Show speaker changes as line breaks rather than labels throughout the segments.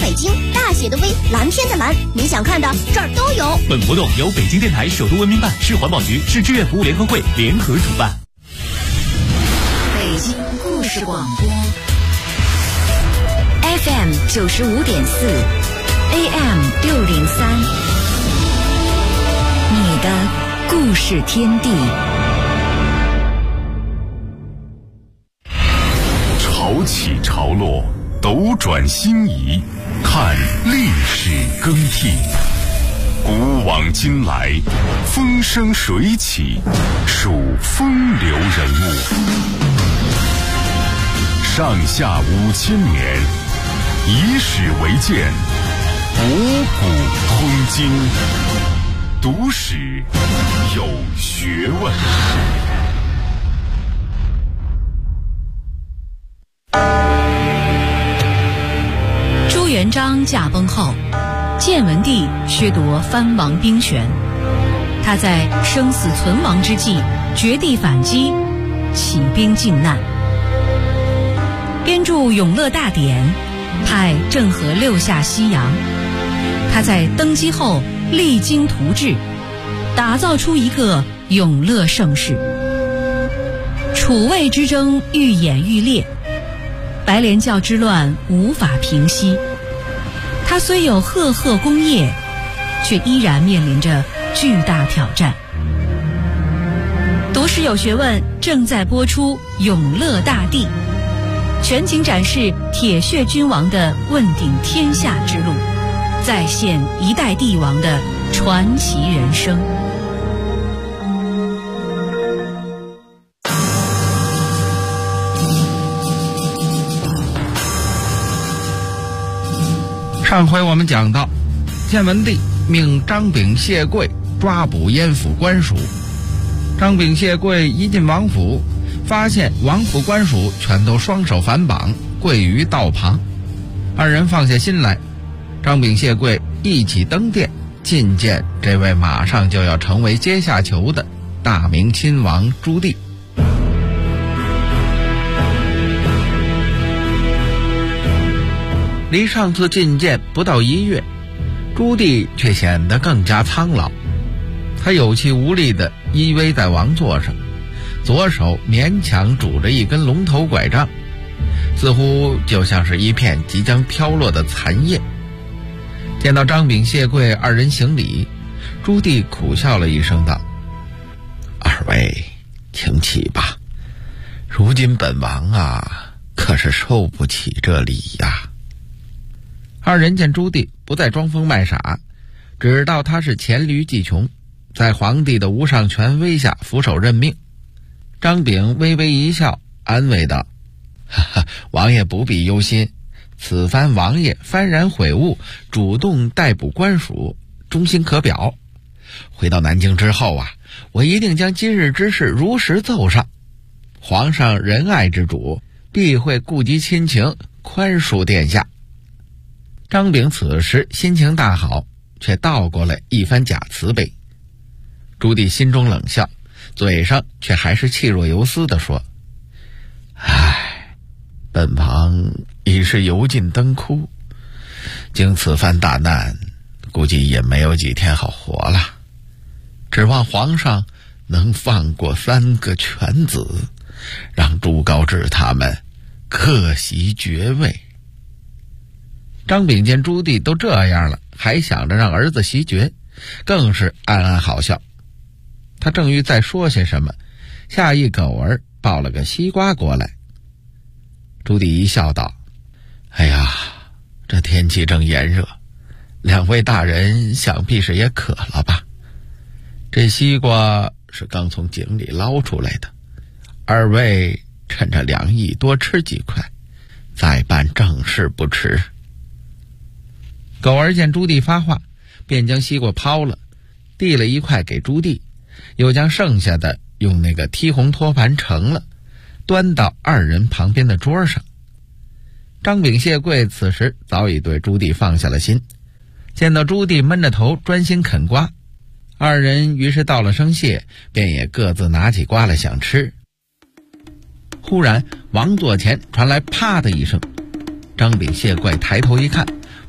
北京，大写的 V， 蓝天的蓝，你想看的这儿都有。
本活动由北京电台首都文明办、市环保局、市志愿服务联合会联合主办。
北京故事广播 FM 95.4 AM 603，你的故事天地。
潮起潮落，斗转星移，看历史更替。古往今来，风生水起，数风流人物。上下5000年，以史为鉴，博古通今。读史有学问。
朱元璋驾崩后，建文帝削夺藩王兵权，他在生死存亡之际绝地反击，起兵靖难，编著《永乐大典》，派郑和六下西洋。他在登基后励精图治，打造出一个永乐盛世。楚魏之争愈演愈烈，白莲教之乱无法平息。他虽有赫赫功业，却依然面临着巨大挑战。读史有学问正在播出《永乐大帝》，全景展示铁血君王的问鼎天下之路，再现一代帝王的传奇人生。
上回我们讲到，建文帝命张炳、谢贵抓捕燕府官署。张炳、谢贵一进王府，发现王府官署全都双手反绑，跪于道旁。二人放下心来，张炳、谢贵一起登殿觐见这位马上就要成为阶下囚的大明亲王朱棣。离上次觐见不到1月，朱棣却显得更加苍老。他有气无力地依偎在王座上，左手勉强拄着一根龙头拐杖，似乎就像是一片即将飘落的残叶。见到张炳、谢贵二人行礼，朱棣苦笑了一声道：“二位请起吧，如今本王可是受不起这礼呀。”二人见朱棣不再装疯卖傻，知道他是黔驴技穷，在皇帝的无上权威下俯首认命。张炳微微一笑，安慰道：“哈哈，王爷不必忧心，此番王爷幡然悔悟，主动逮捕官署，忠心可表。回到南京之后我一定将今日之事如实奏上。皇上仁爱之主，必会顾及亲情，宽恕殿下。”张炳此时心情大好，却倒过来一番假慈悲。朱棣心中冷笑，嘴上却还是气若游丝地说：“本王已是油尽灯枯，经此番大难，估计也没有几天好活了。指望皇上能放过3个犬子，让朱高炽他们各袭爵位。”张炳见朱棣都这样了，还想着让儿子袭爵，更是暗暗好笑。他正欲再说些什么，下一狗儿抱了个西瓜过来。朱棣一笑道：“哎呀，这天气正炎热，两位大人想必是也渴了吧？这西瓜是刚从井里捞出来的，二位趁着凉意多吃几块，再办正事不迟。”狗儿见朱棣发话，便将西瓜抛了，递了一块给朱棣，又将剩下的用那个剔红托盘盛了，端到二人旁边的桌上。张炳、谢贵此时早已对朱棣放下了心，见到朱棣闷着头专心啃瓜，二人于是道了声谢，便也各自拿起瓜来想吃。忽然王座前传来啪的一声，张炳、谢贵抬头一看，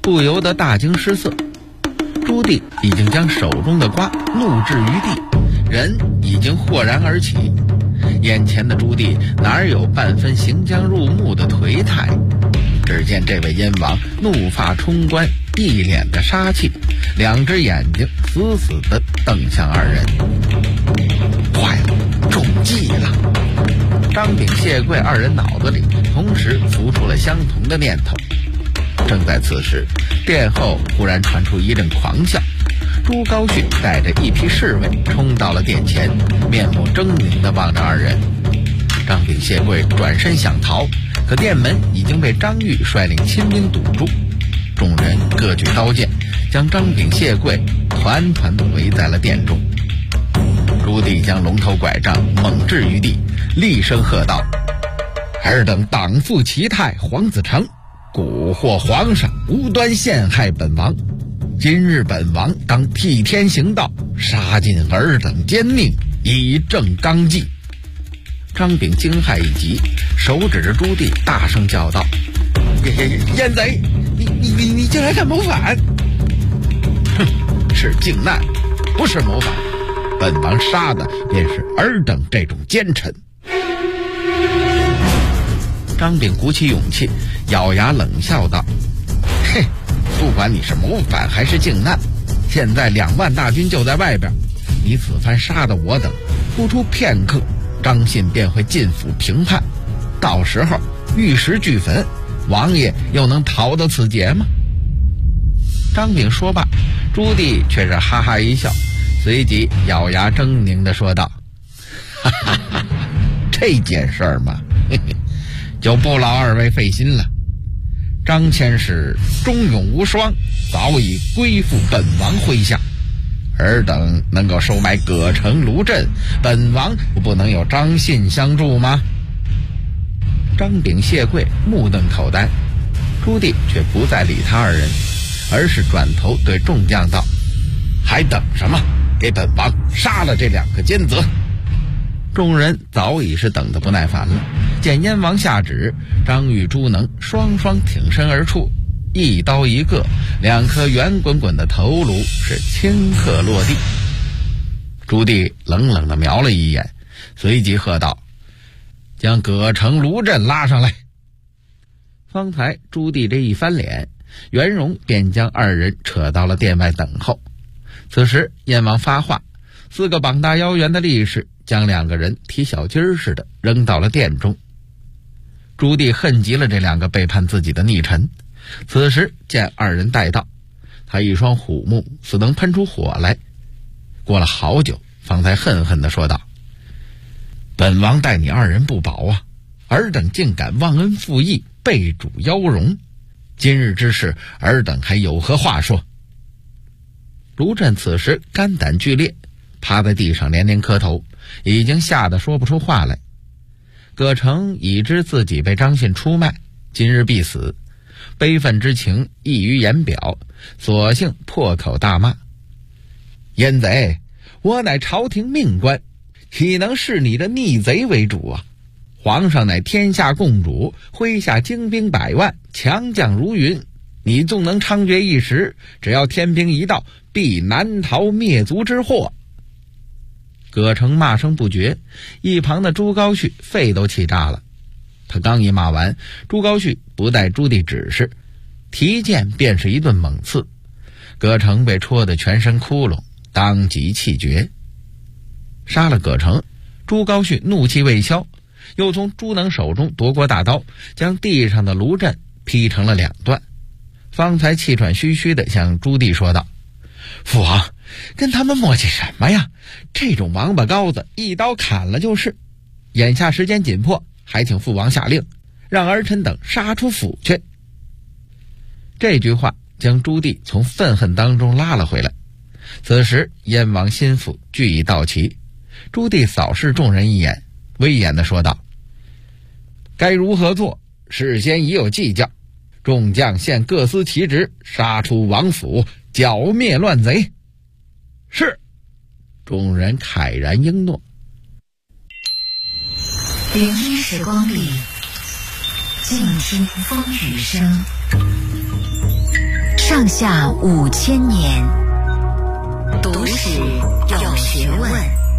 不由得大惊失色。朱棣已经将手中的瓜怒掷于地，人已经豁然而起。眼前的朱棣哪有半分行将入目的颓态？只见这位燕王怒发冲冠，一脸的杀气，两只眼睛死死地瞪向二人。坏了，中计了！张炳、谢贵二人脑子里同时浮出了相同的念头。正在此时，殿后忽然传出一阵狂笑，朱高煦带着一批侍卫冲到了殿前，面目狰狞地望着二人。张炳、谢贵转身想逃，可殿门已经被张玉率领亲兵堵住，众人各举刀剑，将张炳、谢贵团团围在了殿中。朱棣将龙头拐杖猛掷于地，厉声喝道：“尔等党负其态，黄子成，蛊惑皇上，无端陷害本王。今日本王当替天行道，杀尽尔等奸佞，以正纲纪。”张炳惊骇一急，手指着朱棣大声叫道：“燕贼，你竟然敢谋反！”“哼，是靖难，不是谋反。本王杀的便是尔等这种奸臣。”张炳鼓起勇气，咬牙冷笑道：“嘿，不管你是谋反还是靖难，现在2万大军就在外边，你此番杀的我等，不出片刻，张信便会进府平叛，到时候玉石俱焚，王爷又能逃得此劫吗？”张炳说罢，朱棣却是哈哈一笑，随即咬牙狰狞地说道：“哈哈哈，这件事儿嘛，嘿嘿，就不劳二位费心了。张千使忠勇无双，早已归附本王麾下。尔等能够收买葛城、卢镇，本王不能有张信相助吗？”张炳、谢贵目瞪口呆，朱棣却不再理他二人，而是转头对众将道：“还等什么？给本王杀了这2个奸贼！”众人早已是等得不耐烦了，见燕王下旨，张玉、朱能双双挺身而出，一刀一个，2颗圆滚滚的头颅是顷刻落地。朱棣冷冷地瞄了一眼，随即喝道：“将葛城、卢镇拉上来！”方才朱棣这一翻脸，袁荣便将二人扯到了殿外等候。此时燕王发话，4个膀大腰圆的力士将2个人提小鸡儿似的扔到了殿中。朱棣恨极了这2个背叛自己的逆臣，此时见二人带到，他一双虎目似能喷出火来。过了好久，方才恨恨地说道：“本王待你二人不薄啊，尔等竟敢忘恩负义，背主邀荣。今日之事，尔等还有何话说？”卢镇此时肝胆俱裂，趴在地上连连磕头，已经吓得说不出话来。葛城已知自己被张信出卖，今日必死，悲愤之情溢于言表，索性破口大骂：“燕贼，我乃朝廷命官，岂能视你的逆贼为主啊？皇上乃天下共主，麾下精兵100万，强将如云，你纵能猖獗一时，只要天兵一到，必难逃灭族之祸。”葛城骂声不绝，一旁的朱高煦肺都气炸了。他刚一骂完，朱高煦不待朱棣指示，提剑便是一顿猛刺，葛城被戳得全身窟窿，当即气绝。杀了葛城，朱高煦怒气未消，又从朱能手中夺过大刀，将地上的卢镇劈成了2段，方才气喘吁吁地向朱棣说道：“父王，跟他们磨叽什么呀？这种王八羔子一刀砍了就是。眼下时间紧迫，还请父王下令，让儿臣等杀出府去。”这句话将朱棣从愤恨当中拉了回来。此时燕王心腹俱已到齐，朱棣扫视众人一眼，威严地说道：“该如何做，事先已有计较，众将现各司其职，杀出王府，剿灭乱贼。”是。众人慨然应诺。
01时光里，静听风雨声。 上下5000年，读史有学问。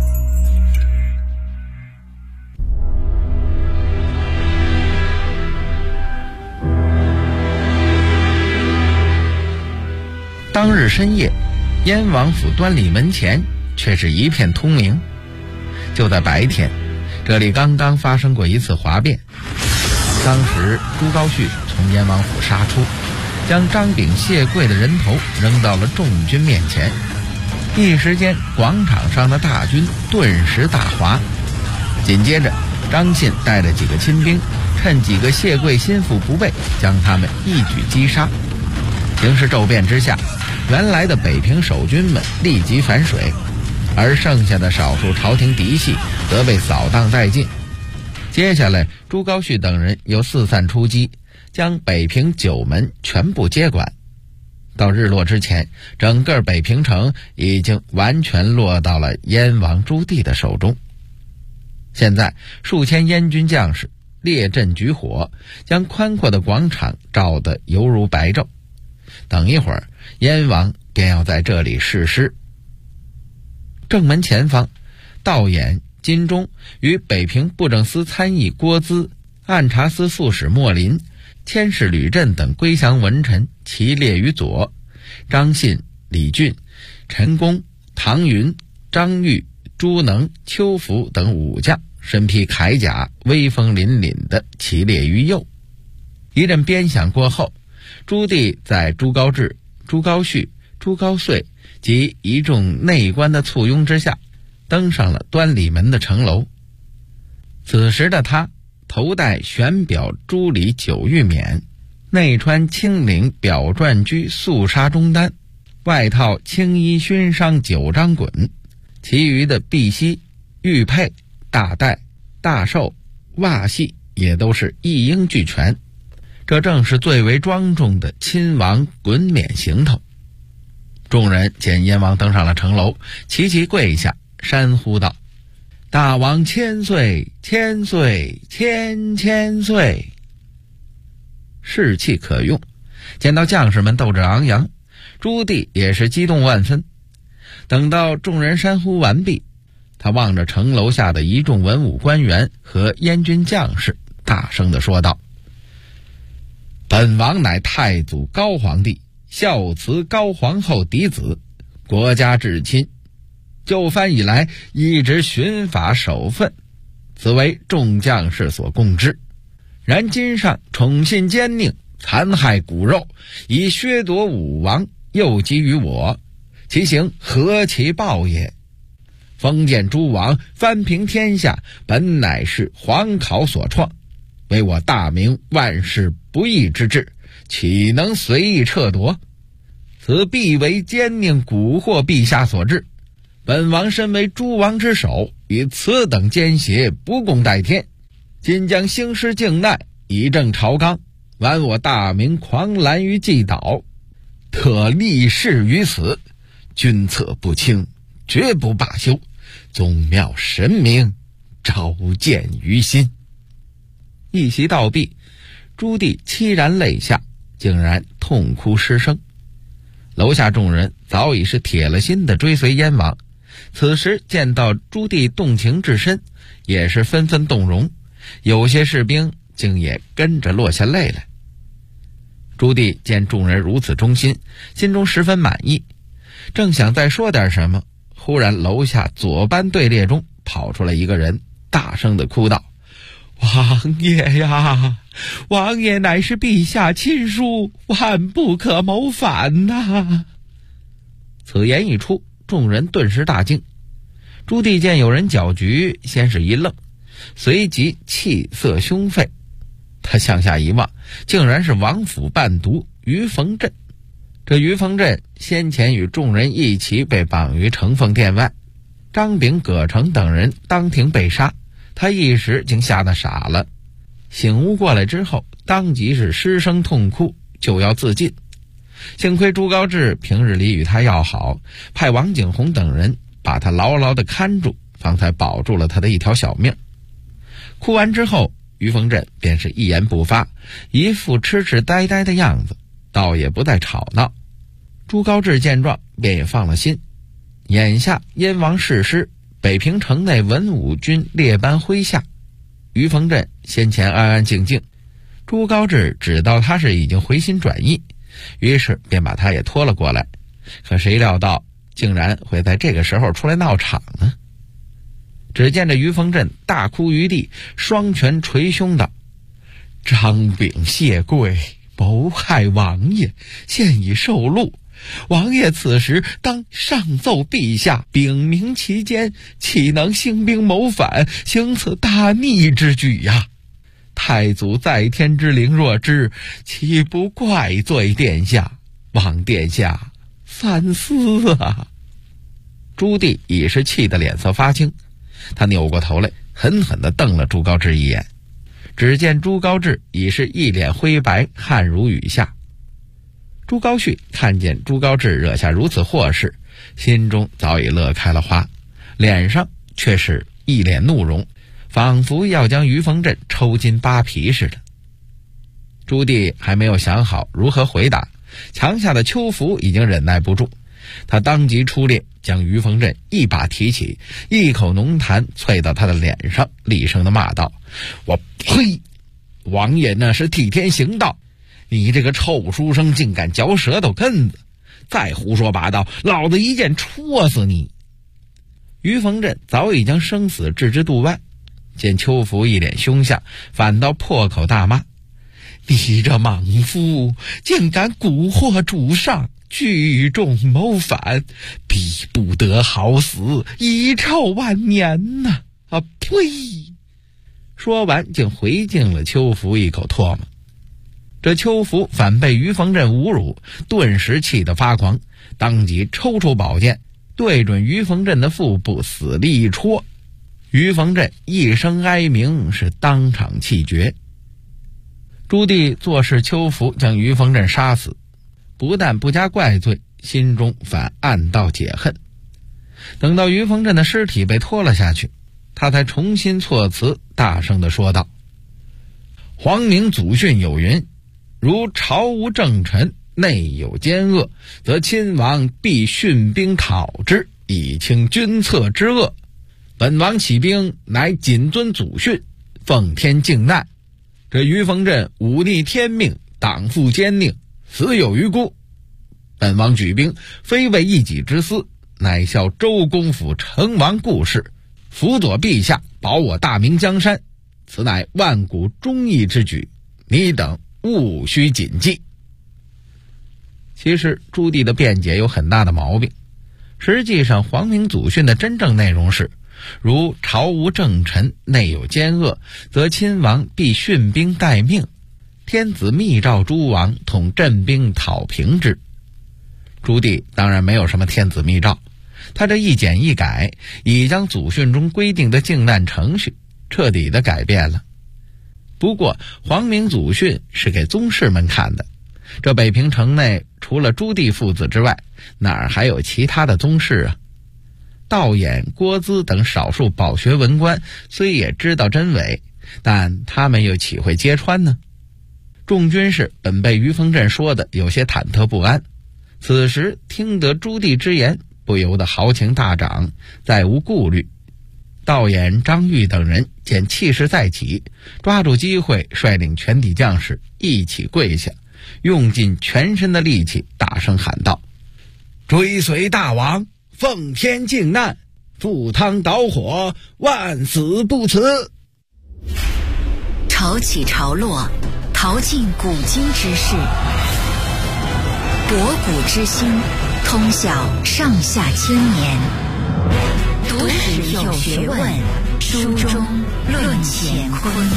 当日深夜，燕王府端礼门前却是一片通明。就在白天，这里刚刚发生过一次哗变。当时朱高煦从燕王府杀出，将张炳谢贵的人头扔到了众军面前，一时间广场上的大军顿时大哗。紧接着张信带着几个亲兵，趁几个谢贵心腹不备，将他们一举击杀。形势骤变之下，原来的北平守军们立即反水，而剩下的少数朝廷嫡系则被扫荡殆尽。接下来朱高煦等人又四散出击，将北平9门全部接管。到日落之前，整个北平城已经完全落到了燕王朱棣的手中。现在数千燕军将士列阵举火，将宽阔的广场照得犹如白昼。等一会儿，燕王便要在这里誓师。正门前方，道衍、金钟与北平布政司参议郭淄、按察司副使莫林、佥事吕震等归降文臣齐列于左，张信、李俊、陈宫、唐云、张玉、朱能、邱福等武将身披铠甲，威风凛凛地齐列于右。一阵鞭响过后，朱棣在朱高炽、朱高煦、朱高燧及一众内官的簇拥之下，登上了端礼门的城楼。此时的他头戴玄表朱里9玉冕，内穿青领表篆居素纱中单，外套青衣勋章9张衮，其余的碧玺、玉佩、大带、大绶、袜系也都是一应俱全。这正是最为庄重的亲王衮冕行头。众人见燕王登上了城楼，齐齐跪下，山呼道：“大王千岁，千岁，千岁！”士气可用。见到将士们斗志昂扬，朱棣也是激动万分。等到众人山呼完毕，他望着城楼下的一众文武官员和燕军将士，大声地说道：“本王乃太祖高皇帝孝慈高皇后嫡子，国家至亲，就藩以来一直循法守分，此为众将士所共知。然今上宠信奸佞，残害骨肉，以削夺武王，诱击于我，其行何其暴也！封建诸王翻平天下，本乃是皇考所创，为我大明万世不义之治，岂能随意撤夺？此必为奸佞蛊惑陛下所致。本王身为诸王之首，与此等奸邪不共戴天，今将兴师靖难，以正朝纲，挽我大明狂澜于既倒，特立誓于此，君策不轻，绝不罢休，宗庙神明，召见于心。一席道毕，朱棣凄然泪下，竟然痛哭失声。楼下众人早已是铁了心的追随燕王，此时见到朱棣动情至深，也是纷纷动容，有些士兵竟也跟着落下泪来。朱棣见众人如此忠心，心中十分满意，正想再说点什么，忽然楼下左班队列中跑出来一个人，大声地哭道：“王爷呀，王爷乃是陛下亲疏，万不可谋反呐！”此言一出，众人顿时大惊。朱棣见有人搅局，先是一愣，随即气色凶废。他向下一望，竟然是王府伴读于逢镇。这于逢镇先前与众人一起被绑于承奉殿外，张炳、葛城等人当庭被杀，他一时竟吓得傻了。醒悟过来之后，当即是失声痛哭，就要自尽。幸亏朱高炽平日里与他要好，派王景洪等人把他牢牢地看住，方才保住了他的一条小命。哭完之后，于逢镇便是一言不发，一副痴痴呆呆的样子。 倒也不再吵闹。朱高炽见状便也放了心，眼下燕王逝世，北平城内文武军列班麾下，于逢镇先前安安静静，朱高炽知道他是已经回心转意，于是便把他也拖了过来。可谁料到竟然会在这个时候出来闹场呢？只见这于逢镇大哭于地，双拳捶胸道：张炳谢贵，谋害王爷，现已受戮。王爷此时当上奏陛下，禀明其间，岂能兴兵谋反，行此大逆之举呀？太祖在天之灵若知，岂不怪罪殿下？望殿下三思啊！朱棣已是气得脸色发青，他扭过头来狠狠地瞪了朱高炽一眼。只见朱高炽已是一脸灰白，汗如雨下。朱高煦看见朱高炽惹下如此祸事，心中早已乐开了花，脸上却是一脸怒容，仿佛要将于逢镇抽筋扒皮似的。朱棣还没有想好如何回答，墙下的邱福已经忍耐不住，他当即出列，将于逢镇一把提起，一口浓痰啐到他的脸上，厉声地骂道：我呸！王爷那是替天行道，你这个臭书生竟敢嚼舌头根子，再胡说八道，老子一剑戳死你！于逢镇早已将生死置之度外，见邱福一脸凶相，反倒破口大骂：你这莽夫竟敢蛊惑主上，聚众谋反，必不得好死，遗臭万年呐！啊呸！说完竟回敬了邱福一口唾沫。这邱福反被于逢镇侮辱，顿时气得发狂，当即抽出宝剑，对准于逢镇的腹部死力一戳。于逢镇一声哀鸣，是当场气绝。朱棣坐视邱福将于逢镇杀死，不但不加怪罪，心中反暗道解恨。等到于逢镇的尸体被拖了下去，他才重新措辞，大声地说道：皇明祖训有云，如朝无正臣，内有奸恶，则亲王必训兵讨之，以清君侧之恶。本王起兵乃谨遵祖训，奉天靖难。这于逢镇忤逆天命，党负奸佞，死有余辜。本王举兵非为一己之私，乃效周公府成王故事，辅佐陛下保我大明江山，此乃万古忠义之举，你等务须谨记。其实朱棣的辩解有很大的毛病，实际上皇明祖训的真正内容是：如朝无正臣，内有奸恶，则亲王必训兵待命，天子密诏诸王统镇兵讨平之。朱棣当然没有什么天子密诏，他这一简一改，已将祖训中规定的靖难程序彻底的改变了。不过皇明祖训是给宗室们看的，这北平城内除了朱棣父子之外，哪儿还有其他的宗室啊？道衍、郭资等少数饱学文官虽也知道真伪，但他们又岂会揭穿呢？众军士本被于逢镇说的有些忐忑不安，此时听得朱棣之言，不由得豪情大涨，再无顾虑。道衍、张玉等人见气势再起，抓住机会率领全体将士一起跪下，用尽全身的力气大声喊道：追随大王，奉天靖难，赴汤蹈火，万死不辞。
潮起潮落，淘尽古今之事，博古之心，通晓上下千年。读史有学问，书中论乾坤。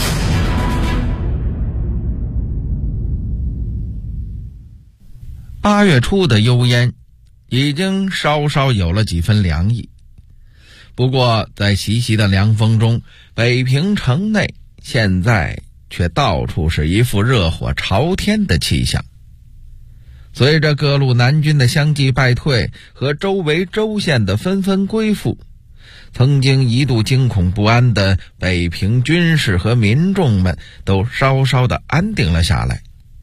8月初的幽烟已经稍稍有了几分凉意，不过在习习的凉风中，北平城内现在却到处是一副热火朝天的气象。随着各路南军的相继败退和周围州县的纷纷归附，曾经一度惊恐不安的北平军士和民众们都稍稍的安定了下来。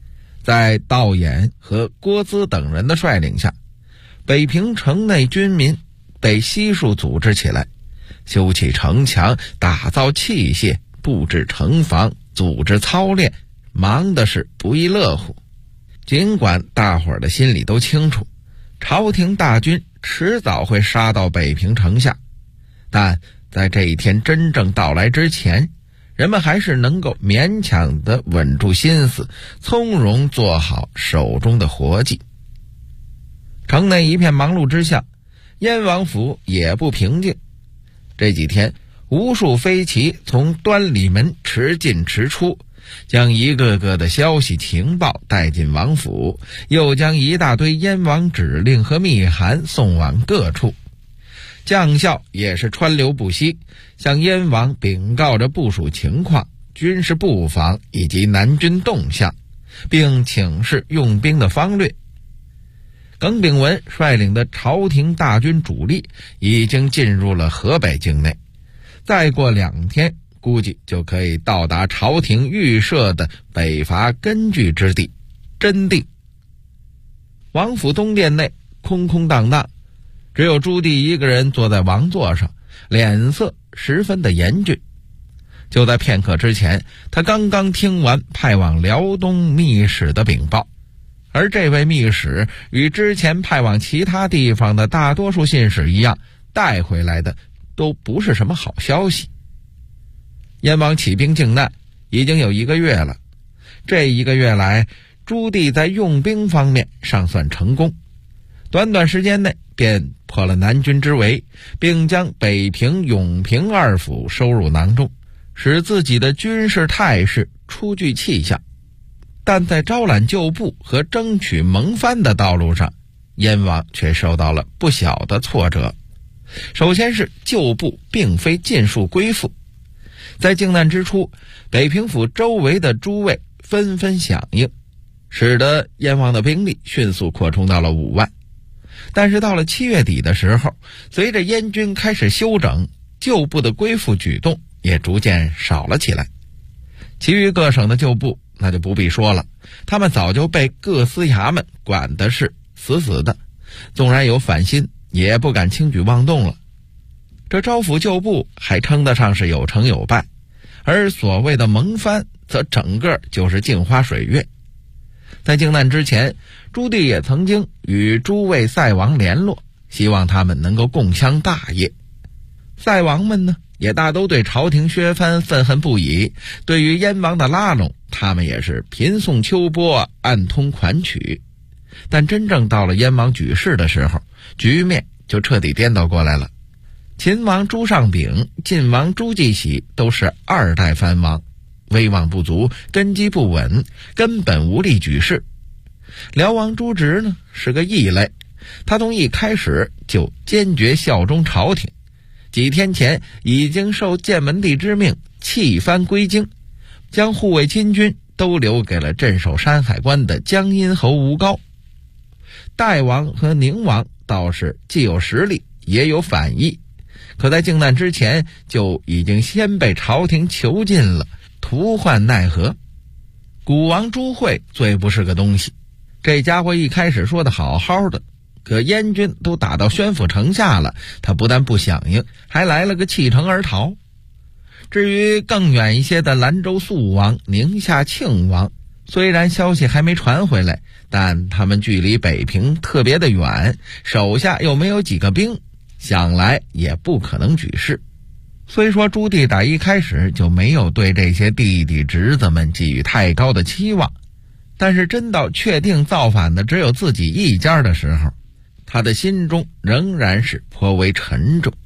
在道衍和郭资等人的率领下，北平城内军民被悉数组织起来，修起城墙，打造器械，布置城防，组织操练，忙的是不亦乐乎。尽管大伙儿的心里都清楚，朝廷大军迟早会杀到北平城下，但在这一天真正到来之前，人们还是能够勉强地稳住心思，从容做好手中的活计。城内一片忙碌之下，燕王府也不平静。这几天，无数飞骑从端礼门驰进驰出，将一个个的消息情报带进王府，又将一大堆燕王指令和密函送往各处。将校也是川流不息，向燕王禀告着部署情况、军事布防以及南军动向，并请示用兵的方略。耿炳文率领的朝廷大军主力已经进入了河北境内，再过2天估计就可以到达朝廷预设的北伐根据之地真定。王府东殿内空空荡荡，只有朱棣一个人坐在王座上，脸色十分的严峻。就在片刻之前，他刚刚听完派往辽东密使的禀报，而这位密使与之前派往其他地方的大多数信使一样，带回来的都不是什么好消息。燕王起兵靖难已经有1个月了，这1个月来，朱棣在用兵方面尚算成功，短短时间内便破了南军之围，并将北平、永平2府收入囊中，使自己的军事态势初具气象。但在招揽旧部和争取盟藩的道路上，燕王却受到了不小的挫折。首先是旧部并非尽数归附，在靖难之初，北平府周围的诸卫纷纷响应，使得燕王的兵力迅速扩充到了5万。但是到了7月底的时候，随着燕军开始休整，旧部的归附举动也逐渐少了起来。其余各省的旧部那就不必说了，他们早就被各司衙门管的是死死的，纵然有反心，也不敢轻举妄动了。这招抚旧部还称得上是有成有败，而所谓的盟藩则整个就是镜花水月。在靖难之前，朱棣也曾经与诸位塞王联络，希望他们能够共襄大业。塞王们呢，也大都对朝廷削藩愤恨不已，对于燕王的拉拢，他们也是频送秋波，暗通款曲。但真正到了燕王举事的时候，局面就彻底颠倒过来了。秦王朱尚炳、晋王朱继喜都是2代藩王，威望不足，根基不稳，根本无力举事。辽王朱植呢，是个异类，他从一开始就坚决效忠朝廷，几天前已经受建文帝之命弃藩归京，将护卫亲军都留给了镇守山海关的江阴侯吴高。代王和宁王倒是既有实力也有反意，可在靖难之前就已经先被朝廷囚禁了，徒患奈何。古王朱惠最不是个东西，这家伙一开始说的好好的，可燕军都打到宣府城下了，他不但不响应，还来了个弃城而逃。至于更远一些的兰州肃王、宁夏庆王，虽然消息还没传回来，但他们距离北平特别的远，手下又没有几个兵，想来也不可能举事。虽说朱棣打一开始就没有对这些弟弟侄子们寄予太高的期望，但是真到确定造反的只有自己一家的时候，他的心中仍然是颇为沉重。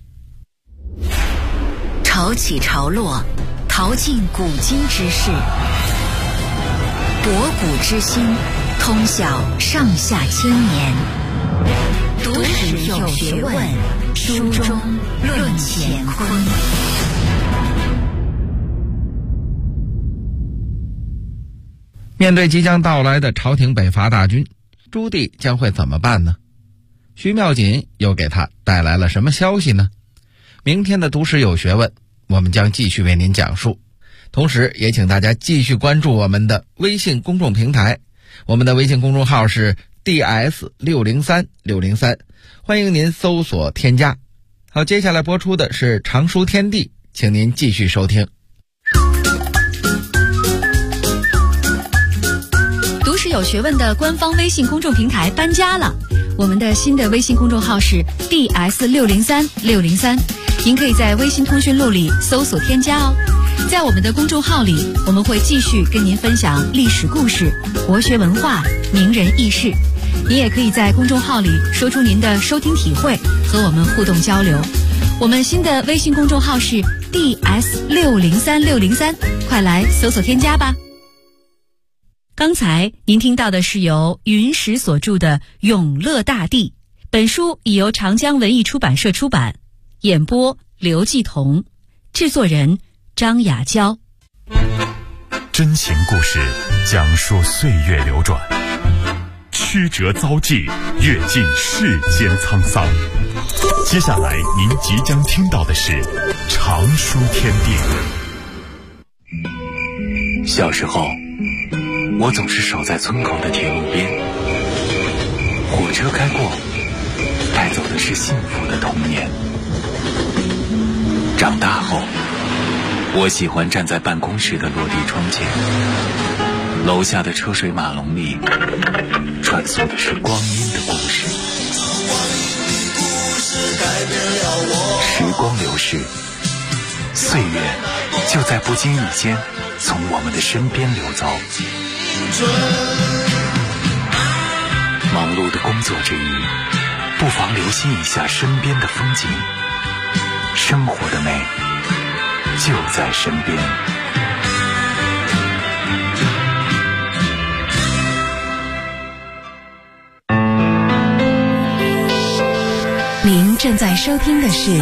潮起潮落，淘尽古今之事，博古之今，通晓上下千年。读史有学问，书中论乾坤。
面对即将到来的朝廷北伐大军，朱棣将会怎么办呢？徐妙锦又给他带来了什么消息呢？明天的读史有学问，我们将继续为您讲述。同时也请大家继续关注我们的微信公众平台， 我们的微信公众号是 DS603603，欢迎您搜索添加。好，接下来播出的是常书天地，请您继续收听。
读史有学问的官方微信公众平台搬家了，我们的新的微信公众号是 DS603603，您可以在微信通讯录里搜索添加哦。在我们的公众号里，我们会继续跟您分享历史故事、国学文化、名人轶事。您也可以在公众号里说出您的收听体会，和我们互动交流。我们新的微信公众号是 DS603603，快来搜索添加吧。刚才您听到的是由云石所著的《永乐大帝》，本书已由长江文艺出版社出版，演播刘继彤，制作人张雅娇。
真情故事讲述岁月流转，曲折遭际，阅尽世间沧桑。接下来您即将听到的是常书天地。
小时候，我总是守在村口的铁路边，火车开过，带走的是幸福的童年。长大后，我喜欢站在办公室的落地窗前，楼下的车水马龙里传送的是光阴的故事。时光流逝，岁月就在不经意间从我们的身边流走。忙碌的工作之余，不妨留心一下身边的风景，生活的美就在身边。
您正在收听的是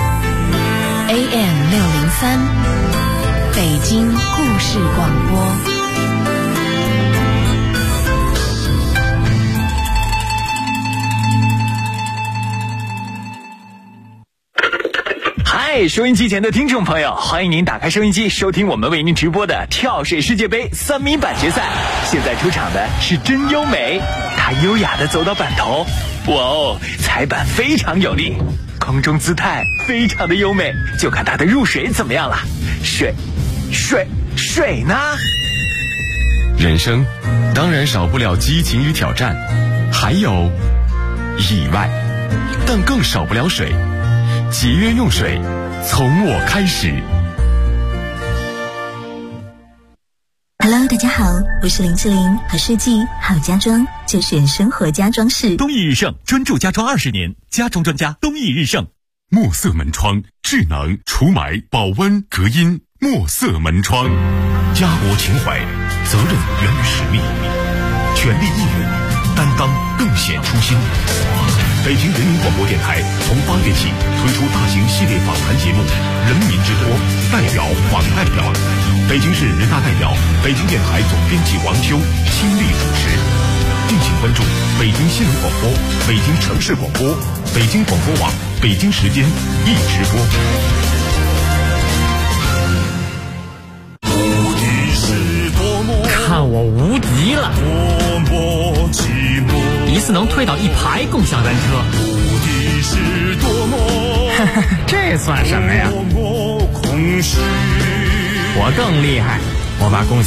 AM603 北京故事广播。
嗨，收音机前的听众朋友，欢迎您打开收音机，收听我们为您直播的跳水世界杯3米板决赛。现在出场的是真优美，她优雅地走到板头，哇哦，踩板非常有力，空中姿态非常的优美，就看她的入水怎么样了。水呢？
人生当然少不了激情与挑战，还有意外，但更少不了水。节约用水，从我开始。
Hello， 大家好，我是林志玲，好设计好家装就选生活家装饰。
东义日盛专注家装20年，家装专家东义日盛。
墨色门窗，智能除霾、保温、隔音。墨色门窗，家国情怀，责任源于使命，全力义勇，担当更显初心。北京人民广播电台从8月起推出大型系列访谈节目《人民之托》，代表访代表。北京市人大代表、北京电台总编辑王修亲力主持。敬请关注北京新闻广播、北京城市广播、北京广播网、北京时间一直播。
看我无敌了！一次能推倒1排共享单车，这算什么呀？我更厉害，我把共享